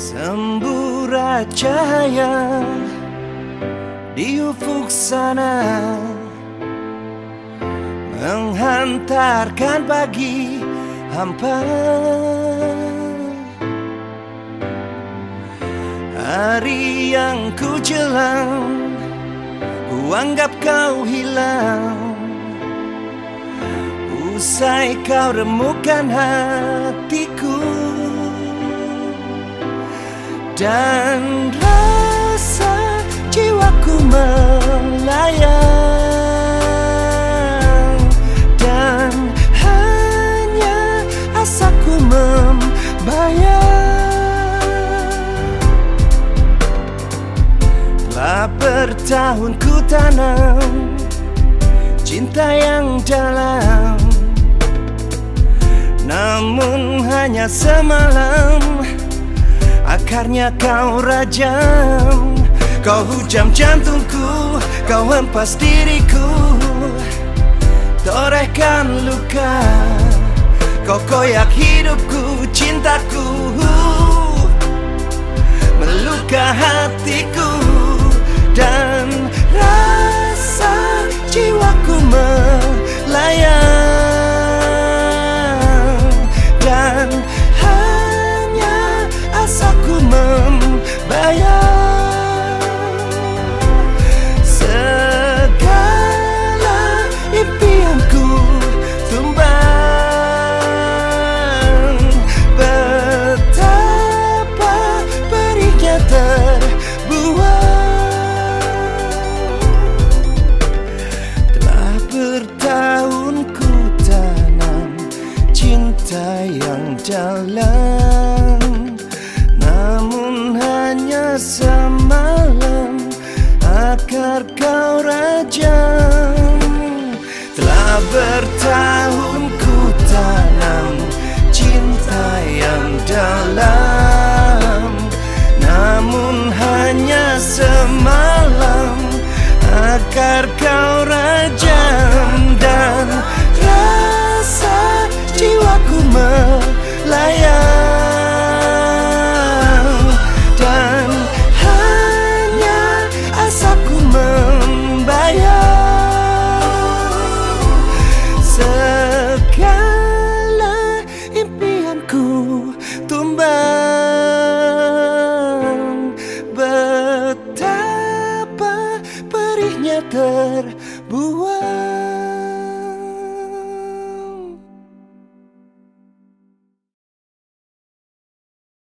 Sembura cahaya di ufuk sana menghantarkan pagi hampa. Hari yang ku jelang, ku anggap kau hilang. Usai kau remukkan hatiku, dan rasa jiwaku melayang, dan hanya asaku membayang. Telah bertahun ku tanam cinta yang dalam, namun hanya semalam akarnya kau rajam. Kau hujam jantungku, kau hempas diriku, torehkan luka. Kau koyak hidupku, cintaku, meluka hatiku, dan rasa jiwaku melayang, dan hanya asaku membayang. Segala impianku tumbang, betapa perihnya terbuang. Telah bertahun ku tanam cinta yang dalam, namun hanya semalam akar kau rajam. Telah bertahun ku tanam cinta yang dalam, namun hanya semalam akar kau rajam, dan rasa jiwaku melayang, dan hanya asaku membayang. Segala impianku tumbang, betapa perihnya terbuang.